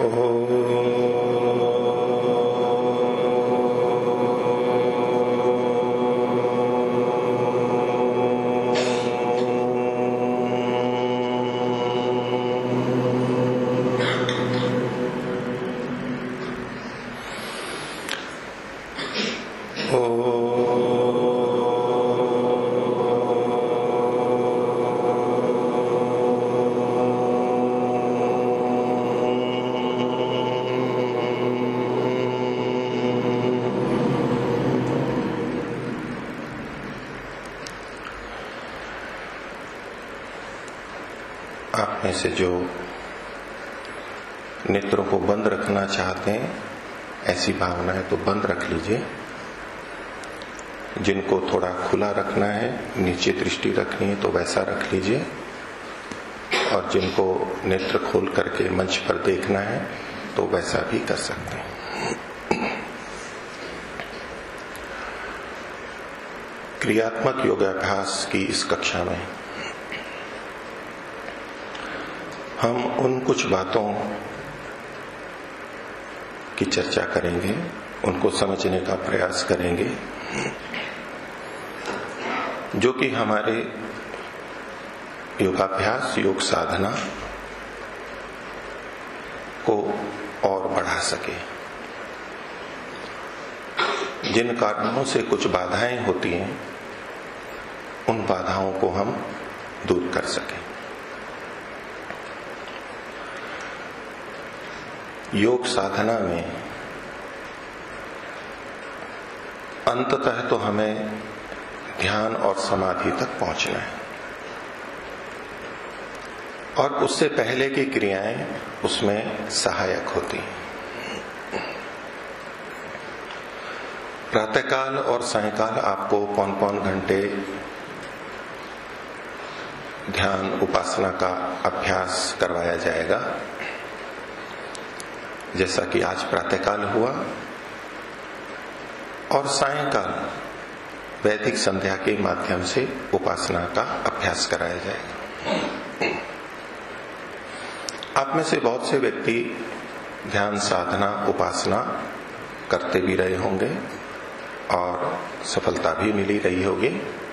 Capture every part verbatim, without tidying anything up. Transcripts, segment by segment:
में से जो नेत्रों को बंद रखना चाहते हैं, ऐसी भावना है तो बंद रख लीजिए। जिनको थोड़ा खुला रखना है, नीचे दृष्टि रखनी है तो वैसा रख लीजिए। और जिनको नेत्र खोल करके मंच पर देखना है तो वैसा भी कर सकते हैं। क्रियात्मक योगाभ्यास की इस कक्षा में हम उन कुछ बातों की चर्चा करेंगे, उनको समझने का प्रयास करेंगे जो कि हमारे योगाभ्यास, योग साधना को और बढ़ा सके। जिन कारणों से कुछ बाधाएं होती हैं, उन बाधाओं को हम दूर कर सकें। योग साधना में अंततः तो हमें ध्यान और समाधि तक पहुंचना है, और उससे पहले की क्रियाएं उसमें सहायक होती हैं। प्रातःकाल और सायंकाल आपको पौन पौन घंटे ध्यान उपासना का अभ्यास करवाया जाएगा। जैसा कि आज प्रातःकाल हुआ, और सायंकाल वैदिक संध्या के माध्यम से उपासना का अभ्यास कराया जाएगा। आप में से बहुत से व्यक्ति ध्यान साधना उपासना करते भी रहे होंगे और सफलता भी मिली रही होगी।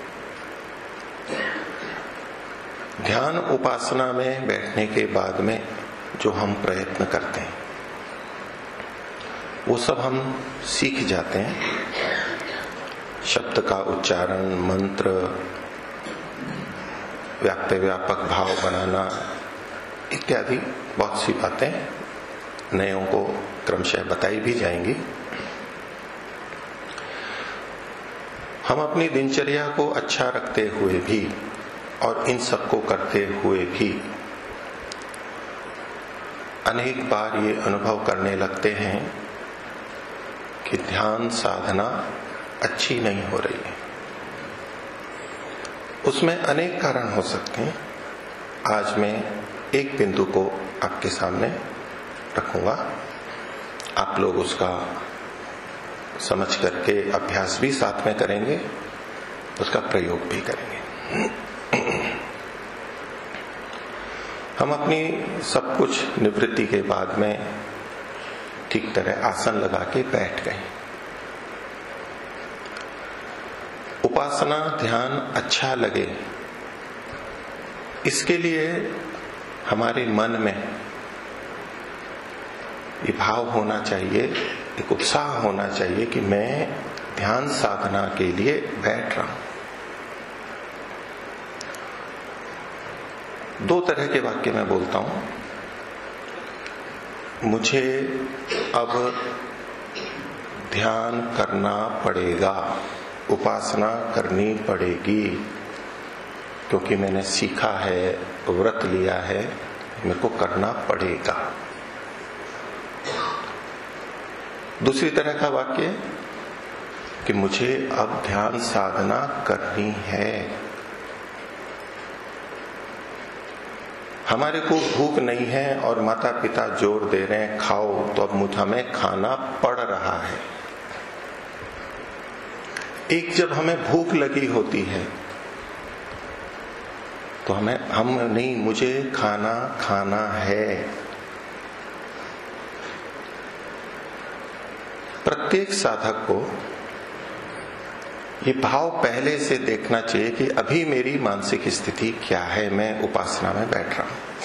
ध्यान उपासना में बैठने के बाद में जो हम प्रयत्न करते हैं वो सब हम सीख जाते हैं। शब्द का उच्चारण, मंत्र, व्याप्त व्यापक भाव बनाना इत्यादि बहुत सी बातें नयों को क्रमशः बताई भी जाएंगी। हम अपनी दिनचर्या को अच्छा रखते हुए भी और इन सब को करते हुए भी अनेक बार ये अनुभव करने लगते हैं कि ध्यान साधना अच्छी नहीं हो रही है। उसमें अनेक कारण हो सकते हैं। आज मैं एक बिंदु को आपके सामने रखूंगा, आप लोग उसका समझ करके अभ्यास भी साथ में करेंगे, उसका प्रयोग भी करेंगे। हम अपनी सब कुछ निवृत्ति के बाद में ठीक तरह आसन लगा के बैठ गए। उपासना ध्यान अच्छा लगे, इसके लिए हमारे मन में ये भाव होना चाहिए, एक उत्साह होना चाहिए कि मैं ध्यान साधना के लिए बैठ रहा हूं। दो तरह के वाक्य मैं बोलता हूं। मुझे अब ध्यान करना पड़ेगा, उपासना करनी पड़ेगी, क्योंकि मैंने सीखा है, व्रत लिया है, मेरे को करना पड़ेगा। दूसरी तरह का वाक्य कि मुझे अब ध्यान साधना करनी है। हमारे को भूख नहीं है और माता पिता जोर दे रहे हैं खाओ, तो अब मुझे हमें खाना पड़ रहा है। एक जब हमें भूख लगी होती है तो हमें हम नहीं, मुझे खाना खाना है। प्रत्येक साधक को ये भाव पहले से देखना चाहिए कि अभी मेरी मानसिक स्थिति क्या है, मैं उपासना में बैठ रहा हूं।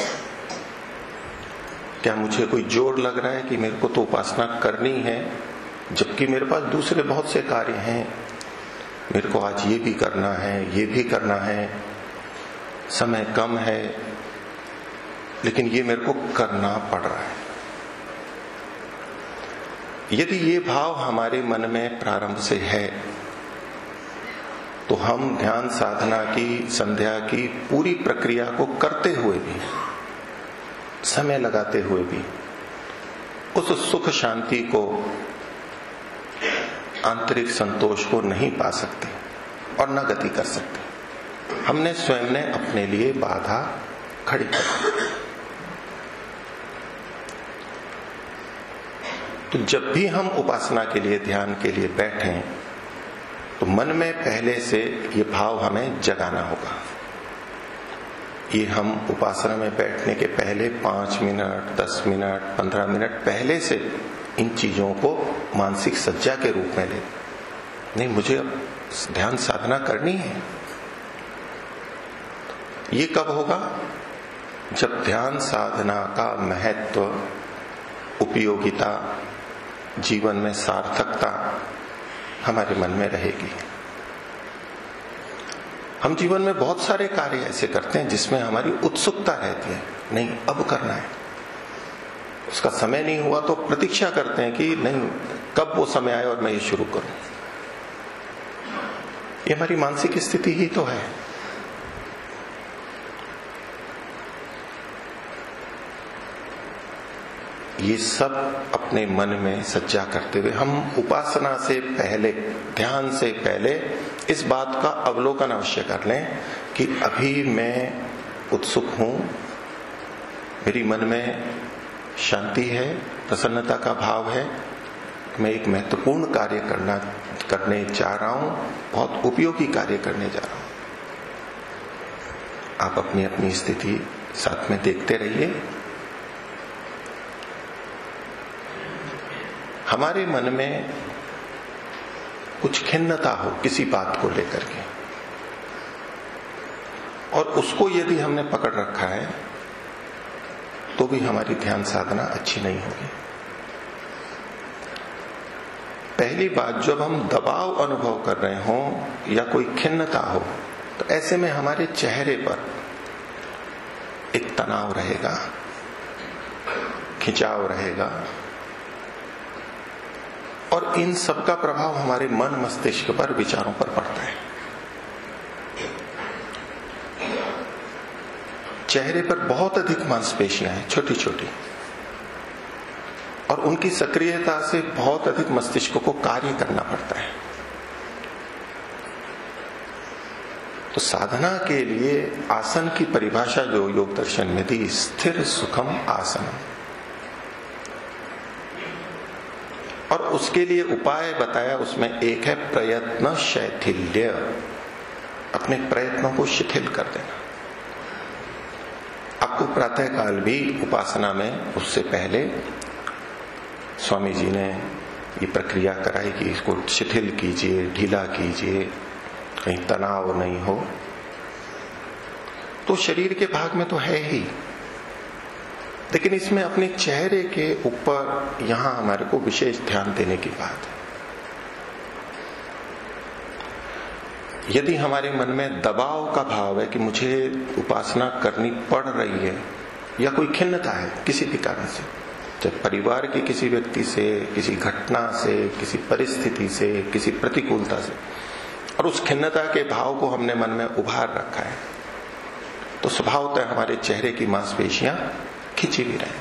क्या मुझे कोई जोर लग रहा है कि मेरे को तो उपासना करनी है, जबकि मेरे पास दूसरे बहुत से कार्य हैं, मेरे को आज ये भी करना है, ये भी करना है, समय कम है, लेकिन ये मेरे को करना पड़ रहा है। यदि ये भाव हमारे मन में प्रारंभ से है तो हम ध्यान साधना की, संध्या की पूरी प्रक्रिया को करते हुए भी, समय लगाते हुए भी उस सुख शांति को, आंतरिक संतोष को नहीं पा सकते और न गति कर सकते। हमने स्वयं ने अपने लिए बाधा खड़ी कर दी। तो जब भी हम उपासना के लिए, ध्यान के लिए बैठें तो मन में पहले से ये भाव हमें जगाना होगा। ये हम उपासना में बैठने के पहले पांच मिनट, दस मिनट, पंद्रह मिनट पहले से इन चीजों को मानसिक सज्जा के रूप में ले। नहीं, मुझे अब ध्यान साधना करनी है। ये कब होगा? जब ध्यान साधना का महत्व, उपयोगिता, जीवन में सार्थकता हमारे मन में रहेगी। हम जीवन में बहुत सारे कार्य ऐसे करते हैं जिसमें हमारी उत्सुकता रहती है, नहीं अब करना है। उसका समय नहीं हुआ तो प्रतीक्षा करते हैं कि नहीं कब वो समय आए और मैं ये शुरू करूं। ये हमारी मानसिक स्थिति ही तो है। ये सब अपने मन में सज्जा करते हुए हम उपासना से पहले, ध्यान से पहले इस बात का अवलोकन अवश्य कर लें कि अभी मैं उत्सुक हूं, मेरी मन में शांति है, प्रसन्नता का भाव है, मैं एक महत्वपूर्ण कार्य करना करने जा रहा हूं, बहुत उपयोगी कार्य करने जा रहा हूं। आप अपनी अपनी स्थिति साथ में देखते रहिए। हमारे मन में कुछ खिन्नता हो किसी बात को लेकर के, और उसको यदि हमने पकड़ रखा है तो भी हमारी ध्यान साधना अच्छी नहीं होगी। पहली बात, जब हम दबाव अनुभव कर रहे हों या कोई खिन्नता हो तो ऐसे में हमारे चेहरे पर एक तनाव रहेगा, खिंचाव रहेगा, और इन सब का प्रभाव हमारे मन मस्तिष्क पर, विचारों पर पड़ता है। चेहरे पर बहुत अधिक मांसपेशियां हैं, छोटी छोटी, और उनकी सक्रियता से बहुत अधिक मस्तिष्क को कार्य करना पड़ता है। तो साधना के लिए आसन की परिभाषा जो योग दर्शन में दी, स्थिर सुखम आसन, और उसके लिए उपाय बताया, उसमें एक है प्रयत्न शैथिल्य, अपने प्रयत्नों को शिथिल कर देना। आपको प्रातः काल भी उपासना में उससे पहले स्वामी जी ने ये प्रक्रिया कराई कि इसको शिथिल कीजिए, ढीला कीजिए, कहीं तनाव नहीं हो। तो शरीर के भाग में तो है ही, लेकिन इसमें अपने चेहरे के ऊपर यहां हमारे को विशेष ध्यान देने की बात है। यदि हमारे मन में दबाव का भाव है कि मुझे उपासना करनी पड़ रही है, या कोई खिन्नता है किसी भी कारण से, चाहे परिवार के किसी व्यक्ति से, किसी घटना से, किसी परिस्थिति से, किसी प्रतिकूलता से, और उस खिन्नता के भाव को हमने मन में उभार रखा है, तो स्वभावतः हमारे चेहरे की मांसपेशियां खिंची भी रहेंगी।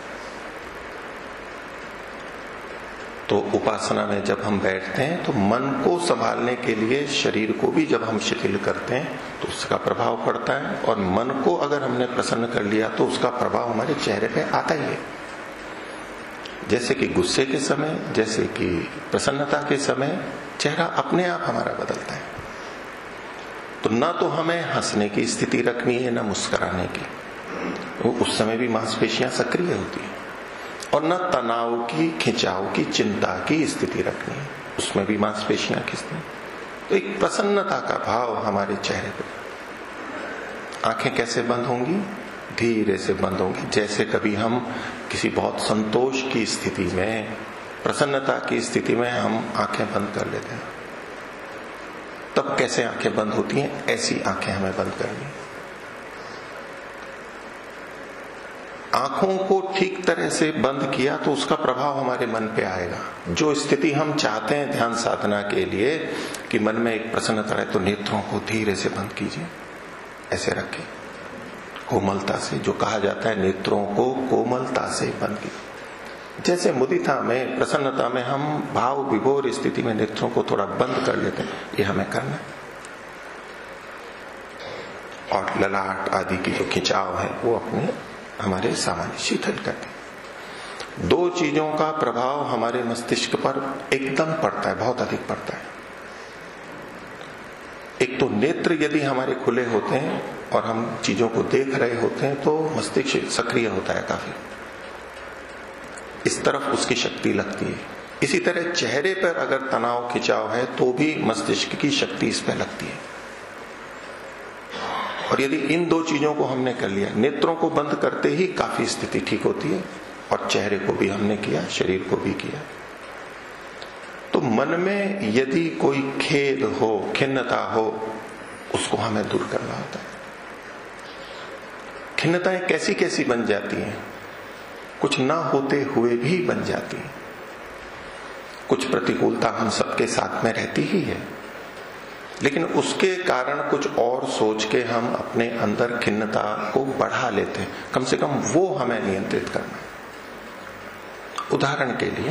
तो उपासना में जब हम बैठते हैं तो मन को संभालने के लिए शरीर को भी जब हम शिथिल करते हैं तो उसका प्रभाव पड़ता है, और मन को अगर हमने प्रसन्न कर लिया तो उसका प्रभाव हमारे चेहरे पे आता ही है। जैसे कि गुस्से के समय, जैसे कि प्रसन्नता के समय चेहरा अपने आप हमारा बदलता है। तो ना तो हमें हंसने की स्थिति रखनी है, ना मुस्कुराने की, वो उस समय भी मांसपेशियां सक्रिय होती है, और न तनाव की, खिंचाव की, चिंता की स्थिति रखनी है, उसमें भी मांसपेशियां खिंचती। तो एक प्रसन्नता का भाव हमारे चेहरे पर। आंखें कैसे बंद होंगी? धीरे से बंद होंगी, जैसे कभी हम किसी बहुत संतोष की स्थिति में, प्रसन्नता की स्थिति में हम आंखें बंद कर लेते हैं। तब कैसे आंखें बंद होती हैं, ऐसी आंखें हमें बंद करनी है। आंखों को ठीक तरह से बंद किया तो उसका प्रभाव हमारे मन पे आएगा। जो स्थिति हम चाहते हैं ध्यान साधना के लिए कि मन में एक प्रसन्नता रहे, तो नेत्रों को धीरे से बंद कीजिए, ऐसे रखें कोमलता से। जो कहा जाता है नेत्रों को कोमलता से बंद कीजिए। जैसे मुदिता में, प्रसन्नता में हम भाव विभोर स्थिति में नेत्रों को थोड़ा बंद कर लेते हैं, ये हमें करना है। और ललाट आदि की जो खिंचाव है वो अपने हमारे सामान्य शीतल करते हैं। दो चीजों का प्रभाव हमारे मस्तिष्क पर एकदम पड़ता है, बहुत अधिक पड़ता है। एक तो नेत्र यदि हमारे खुले होते हैं और हम चीजों को देख रहे होते हैं तो मस्तिष्क सक्रिय होता है काफी, इस तरफ उसकी शक्ति लगती है। इसी तरह चेहरे पर अगर तनाव खिंचाव है तो भी मस्तिष्क की शक्ति इस पर लगती है। और यदि इन दो चीजों को हमने कर लिया, नेत्रों को बंद करते ही काफी स्थिति ठीक होती है, और चेहरे को भी हमने किया, शरीर को भी किया, तो मन में यदि कोई खेद हो, खिन्नता हो, उसको हमें दूर करना होता है। खिन्नताएं कैसी कैसी बन जाती हैं, कुछ ना होते हुए भी बन जाती हैं। कुछ प्रतिकूलता हम सबके साथ में रहती ही है, लेकिन उसके कारण कुछ और सोच के हम अपने अंदर खिन्नता को बढ़ा लेते हैं। कम से कम वो हमें नियंत्रित करना है। उदाहरण के लिए,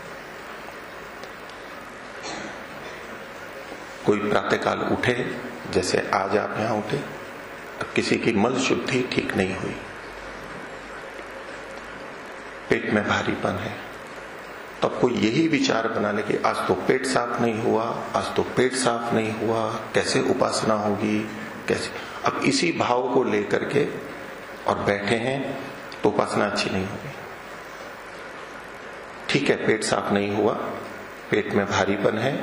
कोई प्रातःकाल उठे, जैसे आज आप यहां उठे, अब किसी की मल शुद्धि ठीक नहीं हुई, पेट में भारीपन है, तो आपको यही विचार बना ले कि आज तो पेट साफ नहीं हुआ, आज तो पेट साफ नहीं हुआ, कैसे उपासना होगी, कैसे। अब इसी भाव को लेकर के और बैठे हैं तो उपासना अच्छी नहीं होगी। ठीक है, पेट साफ नहीं हुआ, पेट में भारीपन है,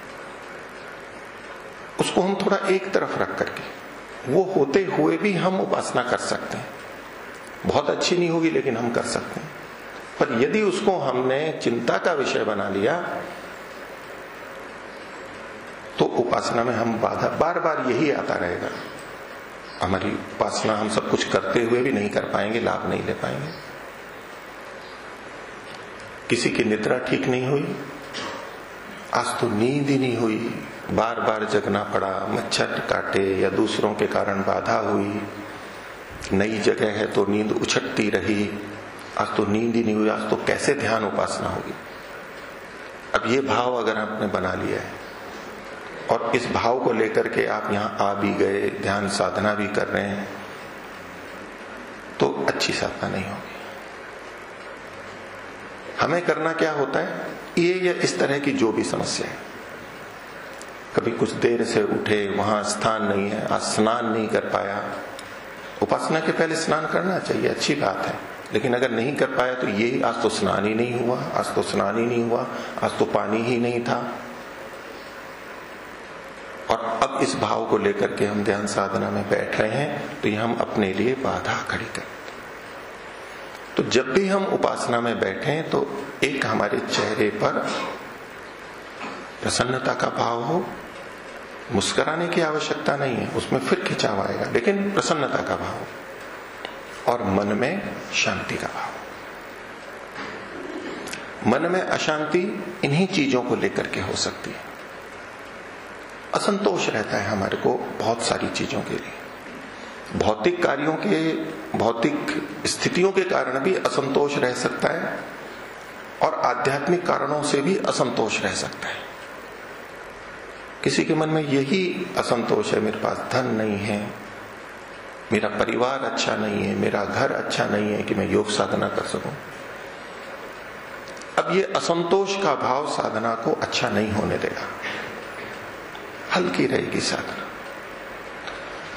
उसको हम थोड़ा एक तरफ रख करके, वो होते हुए भी हम उपासना कर सकते हैं। बहुत अच्छी नहीं होगी लेकिन हम कर सकते हैं। पर यदि उसको हमने चिंता का विषय बना लिया तो उपासना में हम बाधा, बार बार यही आता रहेगा। हमारी उपासना हम सब कुछ करते हुए भी नहीं कर पाएंगे, लाभ नहीं ले पाएंगे। किसी की निद्रा ठीक नहीं हुई, आज तो नींद ही नहीं हुई, बार बार जगना पड़ा, मच्छर काटे या दूसरों के कारण बाधा हुई, नई जगह है तो नींद उछटती रही, आज तो नींद ही नहीं हुई, आज तो कैसे ध्यान उपासना होगी। अब ये भाव अगर आपने बना लिया है और इस भाव को लेकर के आप यहां आ भी गए, ध्यान साधना भी कर रहे हैं, तो अच्छी साधना नहीं होगी। हमें करना क्या होता है, ये या इस तरह की जो भी समस्या है, कभी कुछ देर से उठे, वहां स्थान नहीं है, आज स्नान नहीं कर पाया। उपासना के पहले स्नान करना चाहिए, अच्छी बात है, लेकिन अगर नहीं कर पाया तो ये आज तो स्नान ही नहीं हुआ, आज तो स्नान ही नहीं हुआ, आज तो पानी ही नहीं था। और अब इस भाव को लेकर के हम ध्यान साधना में बैठ रहे हैं तो ये हम अपने लिए बाधा खड़ी कर। तो जब भी हम उपासना में बैठे तो एक हमारे चेहरे पर प्रसन्नता का भाव हो, मुस्कुराने की आवश्यकता नहीं है, उसमें फिर खिंचाव आएगा, लेकिन प्रसन्नता का भाव, और मन में शांति का भाव। मन में अशांति इन्हीं चीजों को लेकर के हो सकती है। असंतोष रहता है हमारे को बहुत सारी चीजों के लिए, भौतिक कार्यों के, भौतिक स्थितियों के कारण भी असंतोष रह सकता है, और आध्यात्मिक कारणों से भी असंतोष रह सकता है। किसी के मन में यही असंतोष है, मेरे पास धन नहीं है, मेरा परिवार अच्छा नहीं है, मेरा घर अच्छा नहीं है कि मैं योग साधना कर सकूं। अब ये असंतोष का भाव साधना को अच्छा नहीं होने देगा, हल्की रहेगी साधना।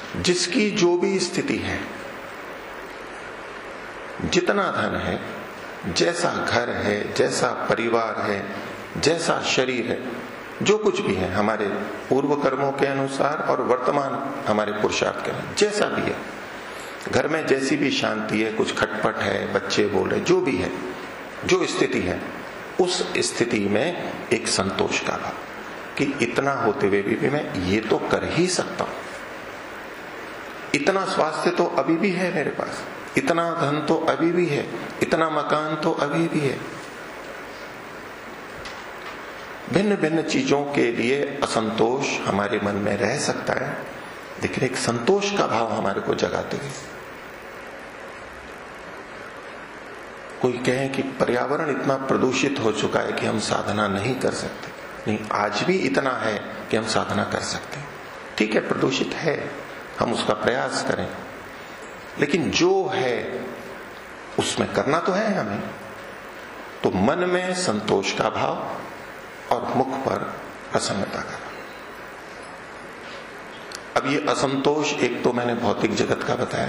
जिसकी जो भी स्थिति है, जितना धन है, जैसा घर है, जैसा परिवार है, जैसा शरीर है, जो कुछ भी है हमारे पूर्व कर्मों के अनुसार और वर्तमान हमारे पुरुषार्थ के अनुसार, जैसा भी है, घर में जैसी भी शांति है, कुछ खटपट है, बच्चे बोल रहे, जो भी है, जो स्थिति है, उस स्थिति में एक संतोष का भाव कि इतना होते हुए भी, भी मैं ये तो कर ही सकता हूं, इतना स्वास्थ्य तो अभी भी है मेरे पास, इतना धन तो अभी भी है, इतना मकान तो अभी भी है। भिन्न भिन्न चीजों के लिए असंतोष हमारे मन में रह सकता है, लेकिन एक संतोष का भाव हमारे को जगाते हुए। कोई कहे कि पर्यावरण इतना प्रदूषित हो चुका है कि हम साधना नहीं कर सकते, नहीं, आज भी इतना है कि हम साधना कर सकते हैं। ठीक है, प्रदूषित है, हम उसका प्रयास करें, लेकिन जो है उसमें करना तो है हमें। तो मन में संतोष का भाव और मुख पर प्रसन्नता का। अब ये असंतोष एक तो मैंने भौतिक जगत का बताया,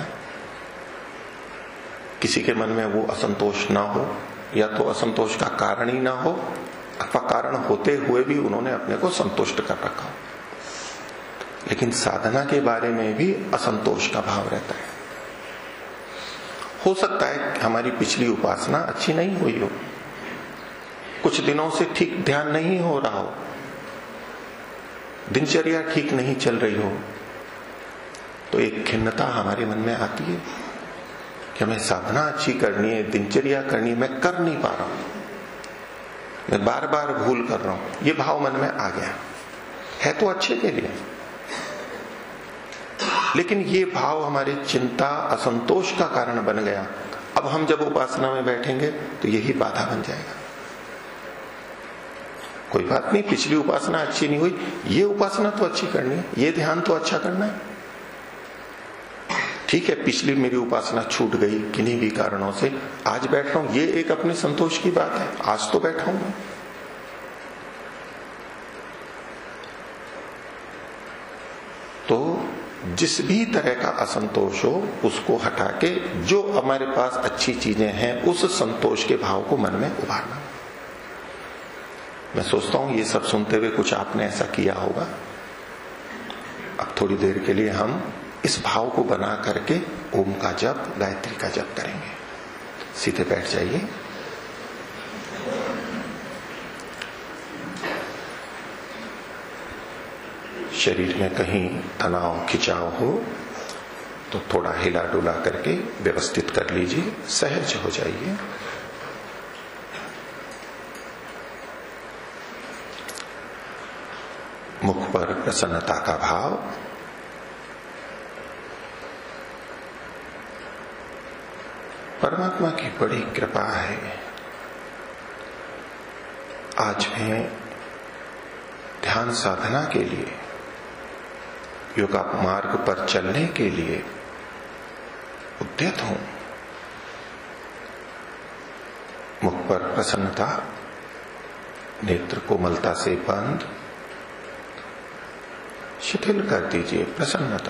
किसी के मन में वो असंतोष ना हो, या तो असंतोष का कारण ही ना हो, अथवा कारण होते हुए भी उन्होंने अपने को संतुष्ट कर रखा हो। लेकिन साधना के बारे में भी असंतोष का भाव रहता है। हो सकता है कि हमारी पिछली उपासना अच्छी नहीं हुई हो, कुछ दिनों से ठीक ध्यान नहीं हो रहा हो, दिनचर्या ठीक नहीं चल रही हो, तो एक खिन्नता हमारे मन में आती है कि हमें साधना अच्छी करनी है, दिनचर्या करनी है, मैं कर नहीं पा रहा हूं, मैं बार बार भूल कर रहा हूं। ये भाव मन में आ गया है, तो अच्छे के लिए, लेकिन ये भाव हमारे चिंता असंतोष का कारण बन गया। अब हम जब उपासना में बैठेंगे तो यही बाधा बन जाएगा। कोई बात नहीं, पिछली उपासना अच्छी नहीं हुई, ये उपासना तो अच्छी करनी है, ये ध्यान तो अच्छा करना है। ठीक है, पिछली मेरी उपासना छूट गई किन्हीं भी कारणों से, आज बैठ रहा हूं, ये एक अपने संतोष की बात है, आज तो बैठा हूं मैं। तो जिस भी तरह का असंतोष हो उसको हटा के जो हमारे पास अच्छी चीजें हैं उस संतोष के भाव को मन में उभारना। मैं सोचता हूं ये सब सुनते हुए कुछ आपने ऐसा किया होगा। अब थोड़ी देर के लिए हम इस भाव को बना करके ओम का जप, गायत्री का जप करेंगे। सीधे बैठ जाइए। शरीर में कहीं तनाव खिंचाव हो तो थोड़ा हिला डुला करके व्यवस्थित कर लीजिए, सहज हो जाइए। मुख पर प्रसन्नता का भाव, परमात्मा की बड़ी कृपा है। आज मैं ध्यान साधना के लिए, योगा मार्ग पर चलने के लिए उद्यत हूं। मुख पर प्रसन्नता, नेत्र कोमलता से बंद, शिथिल कर दीजिए। प्रसन्नता,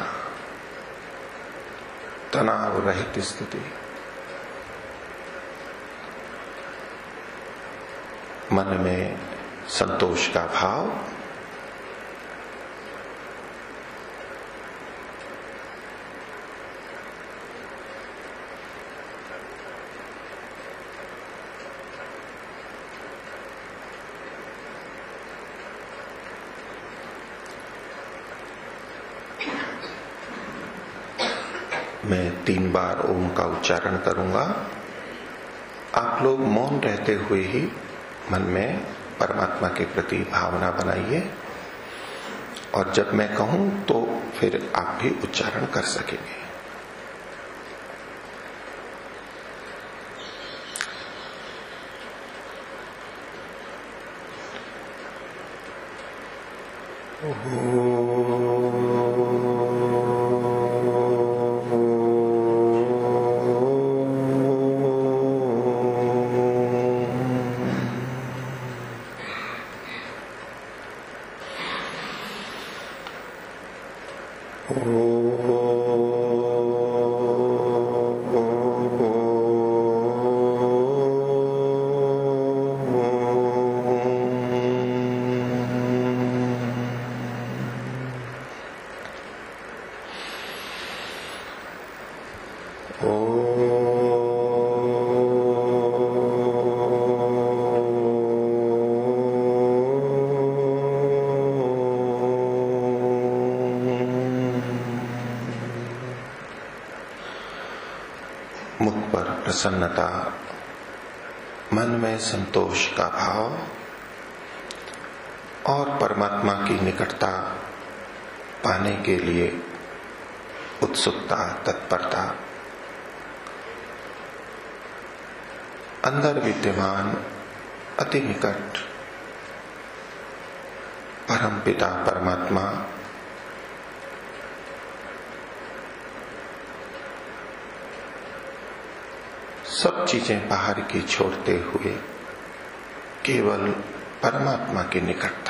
तनाव रहित स्थिति, मन में संतोष का भाव, मैं तीन बार ओम का उच्चारण करूंगा। आप लोग मौन रहते हुए ही मन में परमात्मा के प्रति भावना बनाइए, और जब मैं कहूं तो फिर आप भी उच्चारण कर सकेंगे। प्रसन्नता, मन में संतोष का भाव और परमात्मा की निकटता पाने के लिए उत्सुकता, तत्परता, अंदर विद्यमान अति निकट परम पिता परमात्मा सब चीजें बाहर की छोड़ते हुए केवल परमात्मा की निकटता।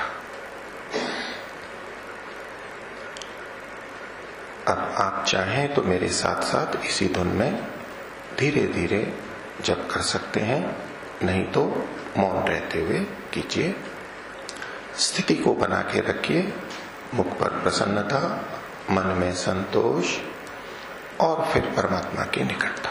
अब आप चाहें तो मेरे साथ साथ इसी धुन में धीरे धीरे जप कर सकते हैं, नहीं तो मौन रहते हुए कीजिए। स्थिति को बना के रखिए, मुख पर प्रसन्नता, मन में संतोष और फिर परमात्मा की निकटता।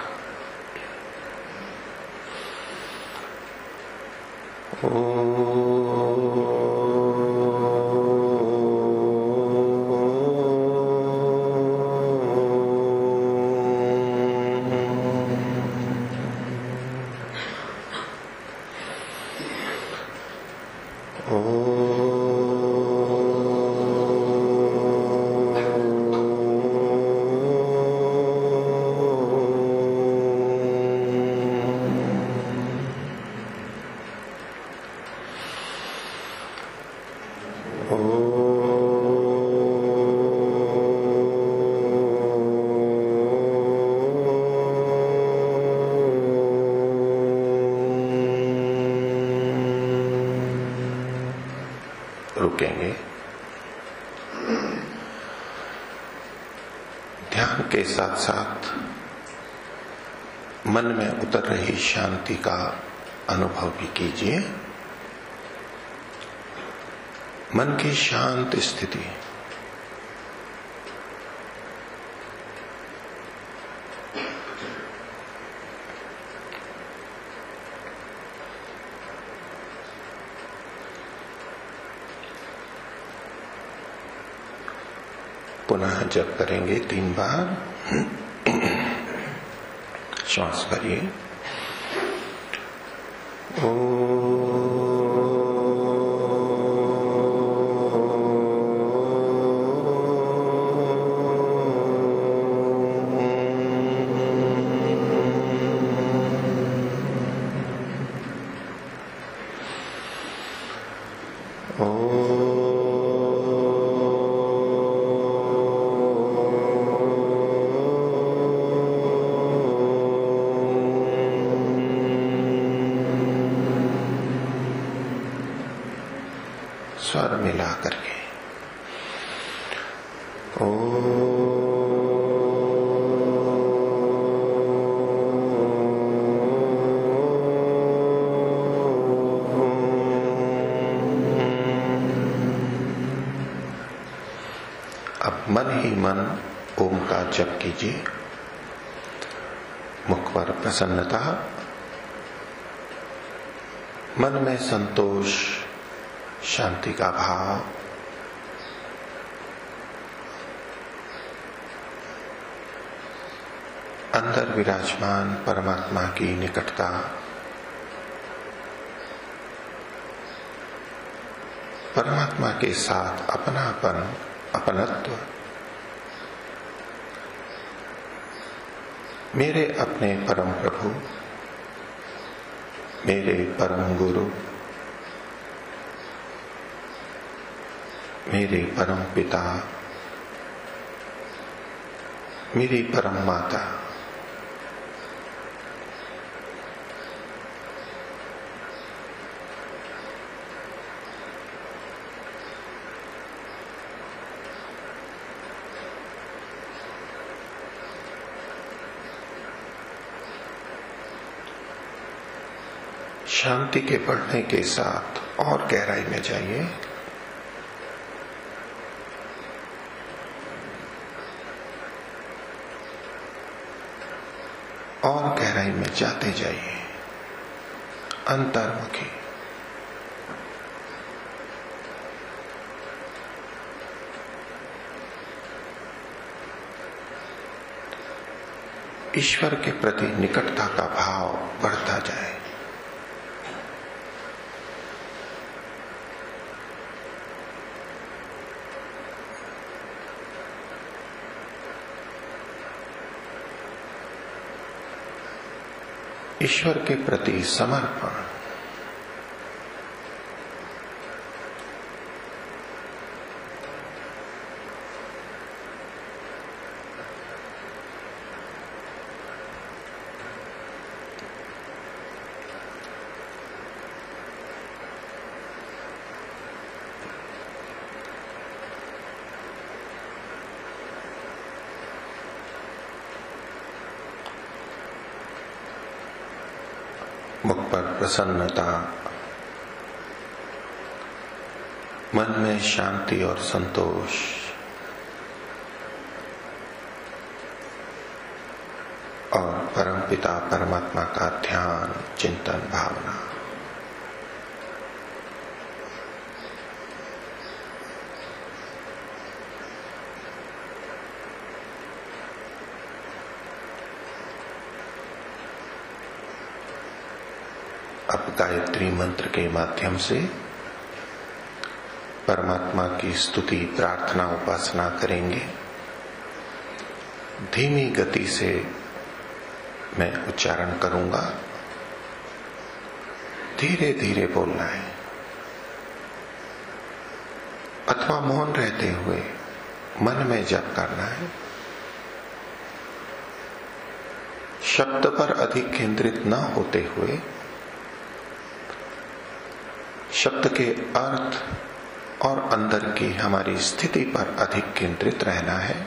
रुकेंगे। ध्यान के साथ साथ मन में उतर रही शांति का अनुभव भी कीजिए। मन की शांत स्थिति पुनः जप करेंगे तीन बार। श्वास भरिए। स्वर मिला करके ओ अब मन ही मन ओम का जप कीजिए। मुख पर प्रसन्नता, मन में संतोष, शांति का भाव, अंदर विराजमान परमात्मा की निकटता, परमात्मा के साथ अपनापन, अपनत्व, मेरे अपने परम प्रभु, मेरे परम गुरु, मेरे परम पिता, मेरी परम माता, शांति के बढ़ने के साथ और गहराई में जाइए। और गहराई में जाते जाइए, अंतर्मुखी। ईश्वर के प्रति निकटता का भाव बढ़ता जाए। ईश्वर के प्रति समर्पण, मुख पर प्रसन्नता, मन में शांति और संतोष, और परमपिता परमात्मा का ध्यान, चिंतन, भावना। अब गायत्री मंत्र के माध्यम से परमात्मा की स्तुति, प्रार्थना, उपासना करेंगे। धीमी गति से मैं उच्चारण करूंगा, धीरे धीरे बोलना है, अथवा मौन रहते हुए मन में जप करना है। शब्द पर अधिक केंद्रित न होते हुए शब्द के अर्थ और अंदर की हमारी स्थिति पर अधिक केंद्रित रहना है।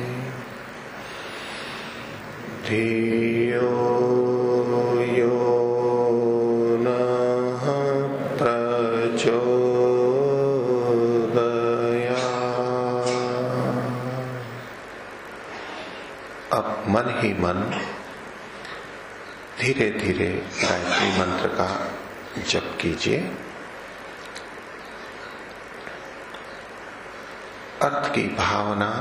धियो यो मन ही मन धीरे धीरे गायत्री मंत्र का जप कीजिए। अर्थ की भावना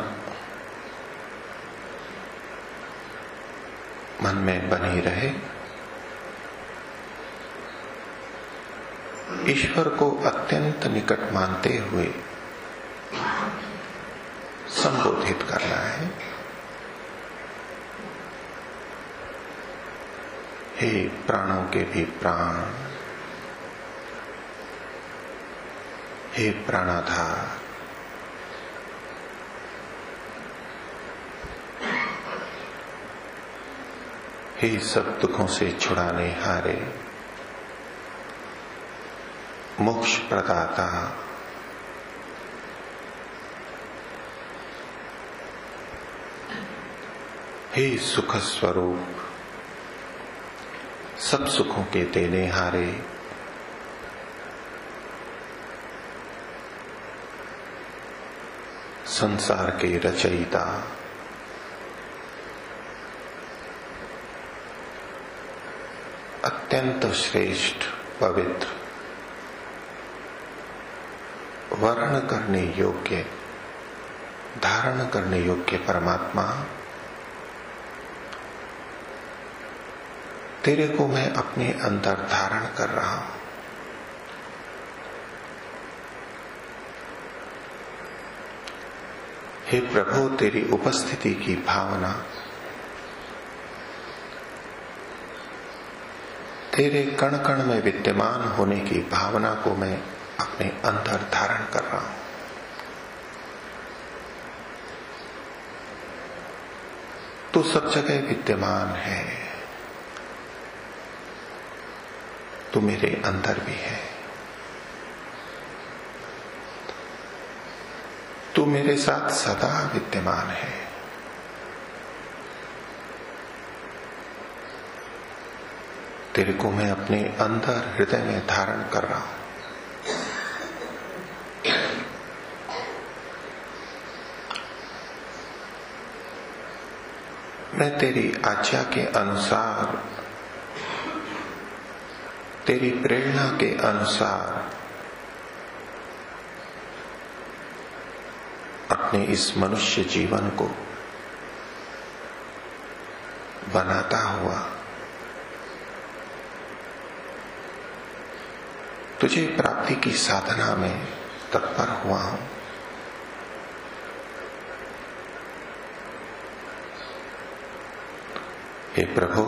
मन में बनी रहे। ईश्वर को अत्यंत निकट मानते हुए संबोधित करना है। हे प्राणों के भी प्राण, हे प्राणाधार, हे सब दुखों से छुड़ाने हारे, मोक्ष प्रदाता, हे सुख स्वरूप, सब सुखों के देने हारे, संसार के रचयिता, अत्यंत श्रेष्ठ, पवित्र, वर्ण करने योग्य, धारण करने योग्य परमात्मा, तेरे को मैं अपने अंदर धारण कर रहा हूं। हे प्रभु, तेरी उपस्थिति की भावना, तेरे कण कण में विद्यमान होने की भावना को मैं अपने अंदर धारण कर रहा हूं। तू सब जगह विद्यमान है, तू मेरे अंदर भी है, तू मेरे साथ सदा विद्यमान है। तेरे को मैं अपने अंदर हृदय में धारण कर रहा हूं। मैं तेरी आज्ञा के अनुसार, तेरी प्रेरणा के अनुसार अपने इस मनुष्य जीवन को बनाता हुआ तुझे प्राप्ति की साधना में तत्पर हुआ हूं। हे प्रभु,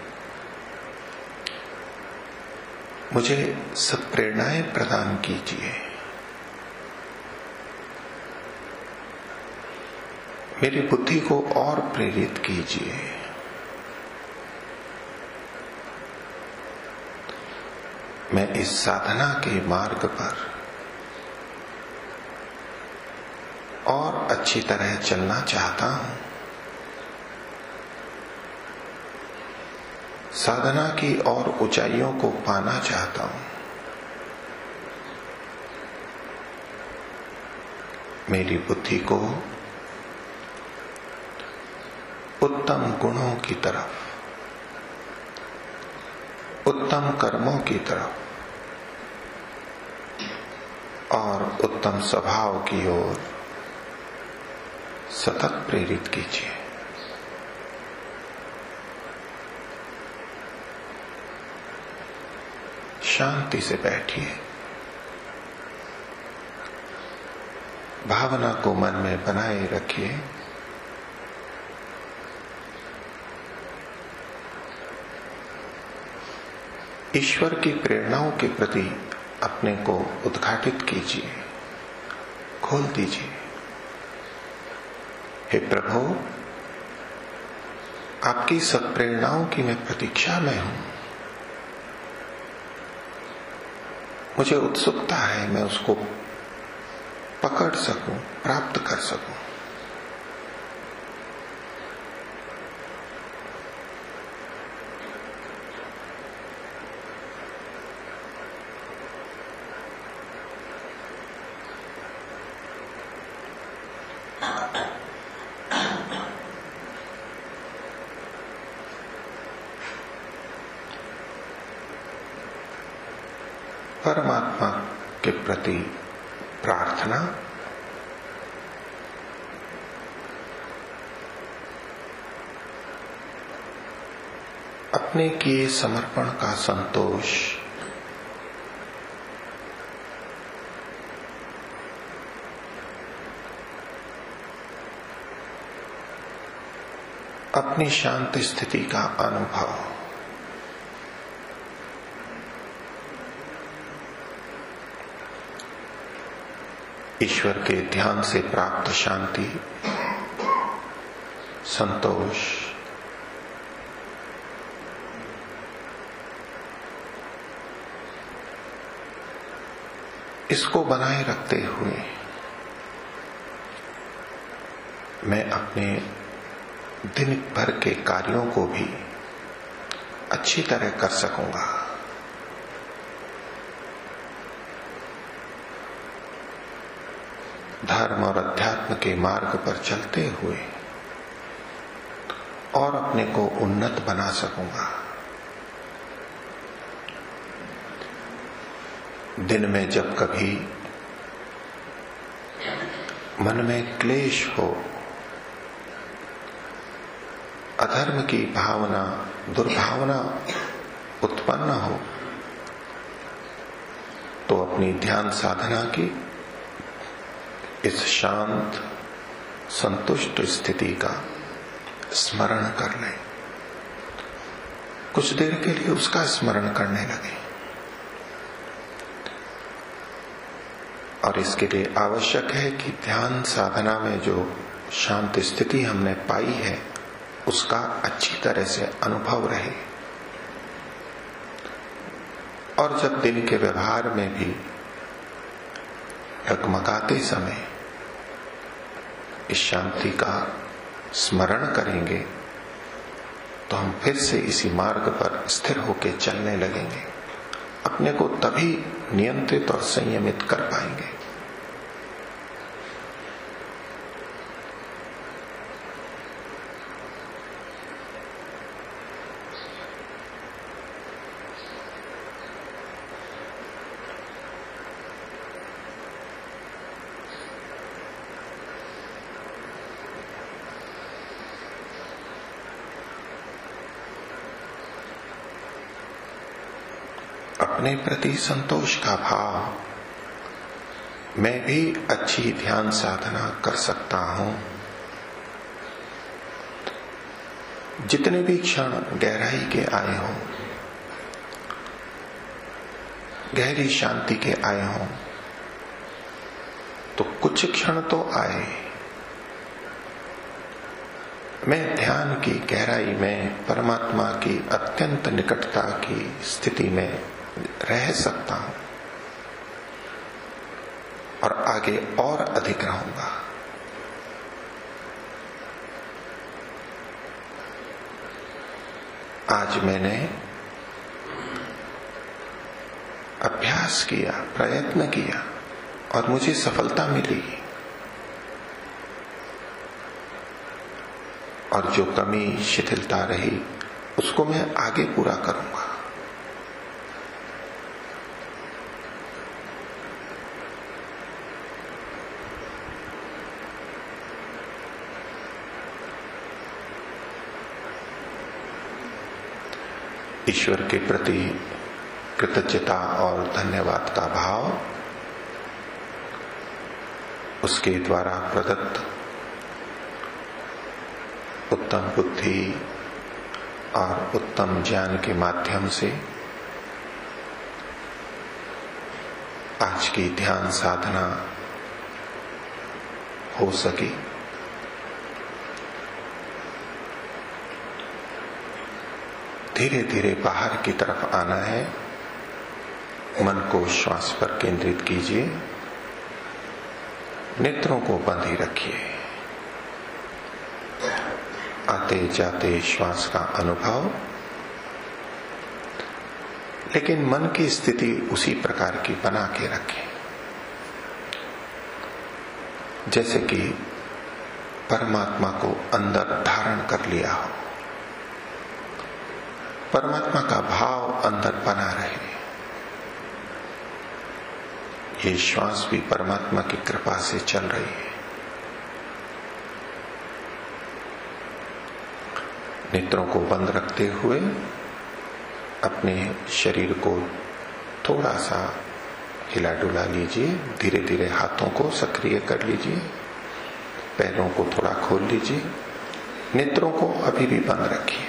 मुझे सब प्रेरणाएं प्रदान कीजिए। मेरी बुद्धि को और प्रेरित कीजिए। मैं इस साधना के मार्ग पर और अच्छी तरह चलना चाहता हूं। साधना की और ऊंचाइयों को पाना चाहता हूं। मेरी बुद्धि को उत्तम गुणों की तरफ, उत्तम कर्मों की तरफ और उत्तम स्वभाव की ओर सतत प्रेरित कीजिए। शांति से बैठिए। भावना को मन में बनाए रखिए। ईश्वर की प्रेरणाओं के प्रति अपने को उद्घाटित कीजिए, खोल दीजिए। हे प्रभु, आपकी सब प्रेरणाओं की मैं प्रतीक्षा में हूं। मुझे उत्सुकता है मैं उसको पकड़ सकूं, प्राप्त कर सकूं। परमात्मा के प्रति प्रार्थना, अपने किए समर्पण का संतोष, अपनी शांत स्थिति का अनुभव, ईश्वर के ध्यान से प्राप्त शांति, संतोष, इसको बनाए रखते हुए मैं अपने दिन भर के कार्यों को भी अच्छी तरह कर सकूंगा। धर्म और अध्यात्म के मार्ग पर चलते हुए और अपने को उन्नत बना सकूंगा। दिन में जब कभी मन में क्लेश हो, अधर्म की भावना, दुर्भावना उत्पन्न हो, तो अपनी ध्यान साधना की इस शांत संतुष्ट स्थिति का स्मरण कर लें। कुछ देर के लिए उसका स्मरण करने लगे। और इसके लिए आवश्यक है कि ध्यान साधना में जो शांत स्थिति हमने पाई है उसका अच्छी तरह से अनुभव रहे। और जब दिन के व्यवहार में भी डगमगाते समय इस शांति का स्मरण करेंगे तो हम फिर से इसी मार्ग पर स्थिर होकर चलने लगेंगे। अपने को तभी नियंत्रित और संयमित कर पाएंगे। अपने प्रति संतोष का भाव, मैं भी अच्छी ध्यान साधना कर सकता हूं। जितने भी क्षण गहराई के आए हों, गहरी शांति के आए हों, तो कुछ क्षण तो आए, मैं ध्यान की गहराई में परमात्मा की अत्यंत निकटता की स्थिति में रह सकता हूं और आगे और अधिक रहूंगा। आज मैंने अभ्यास किया, प्रयत्न किया और मुझे सफलता मिली। और जो कमी शिथिलता रही उसको मैं आगे पूरा करूंगा। ईश्वर के प्रति कृतज्ञता और धन्यवाद का भाव, उसके द्वारा प्रदत्त उत्तम बुद्धि और उत्तम ज्ञान के माध्यम से आज की ध्यान साधना हो सकी। धीरे धीरे बाहर की तरफ आना है। मन को श्वास पर केंद्रित कीजिए, नेत्रों को बंद ही रखिए। आते जाते श्वास का अनुभव, लेकिन मन की स्थिति उसी प्रकार की बना के रखें जैसे कि परमात्मा को अंदर धारण कर लिया हो। परमात्मा का भाव अंदर बना रहे। ये श्वास भी परमात्मा की कृपा से चल रही है। नेत्रों को बंद रखते हुए अपने शरीर को थोड़ा सा हिला डुला लीजिए। धीरे धीरे हाथों को सक्रिय कर लीजिए, पैरों को थोड़ा खोल लीजिए, नेत्रों को अभी भी बंद रखिए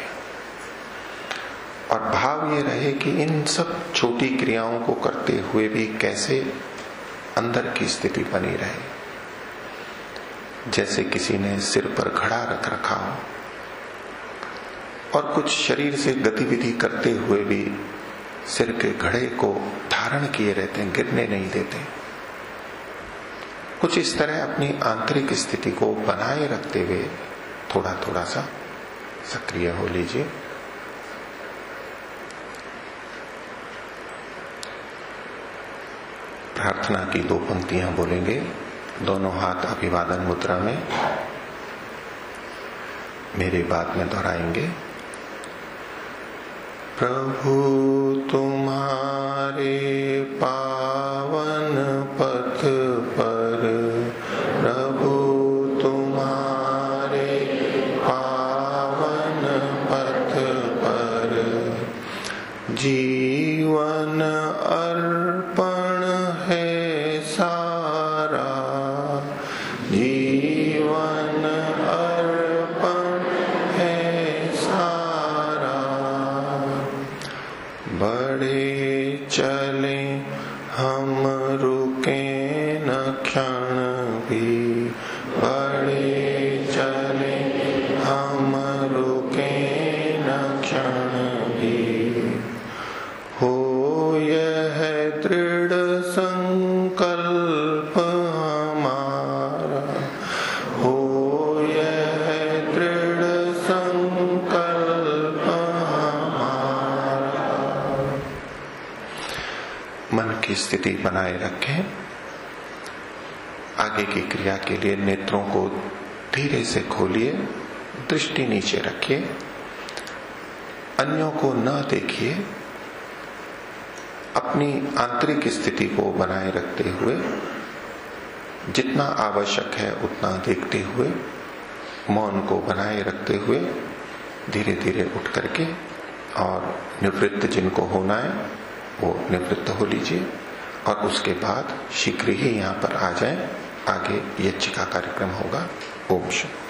और भाव ये रहे कि इन सब छोटी क्रियाओं को करते हुए भी कैसे अंदर की स्थिति बनी रहे। जैसे किसी ने सिर पर घड़ा रख रखा हो और कुछ शरीर से गतिविधि करते हुए भी सिर के घड़े को धारण किए रहते हैं, गिरने नहीं देते। कुछ इस तरह अपनी आंतरिक स्थिति को बनाए रखते हुए थोड़ा थोड़ा सा सक्रिय हो लीजिए। प्रार्थना की दो पंक्तियां बोलेंगे, दोनों हाथ अभिवादन मुद्रा में मेरे बाद में दोहराएंगे। प्रभु तुम्हारे पावन पथ पर, प्रभु तुम्हारे पावन पथ पर जीवन अर्पण है सारा, जीवन अर्पण है सारा। बढ़े चले हम रुके न क्षण भी, बढ़े चले हम रुके न क्षण भी। हो यह दृढ़ संकल्प हमारा, हो यह दृढ़ संकल्प हमारा। मन की स्थिति बनाए रखें। आगे की क्रिया के लिए नेत्रों को धीरे से खोलिए, दृष्टि नीचे रखिए, अन्यों को न देखिए, अपनी आंतरिक स्थिति को बनाए रखते हुए जितना आवश्यक है उतना देखते हुए, मौन को बनाए रखते हुए धीरे धीरे उठ करके और निवृत्त जिनको होना है वो निवृत्त हो लीजिए और उसके बाद शीघ्र ही यहाँ पर आ जाएं। आगे यज्ञ का कार्यक्रम होगा। ओम शांति।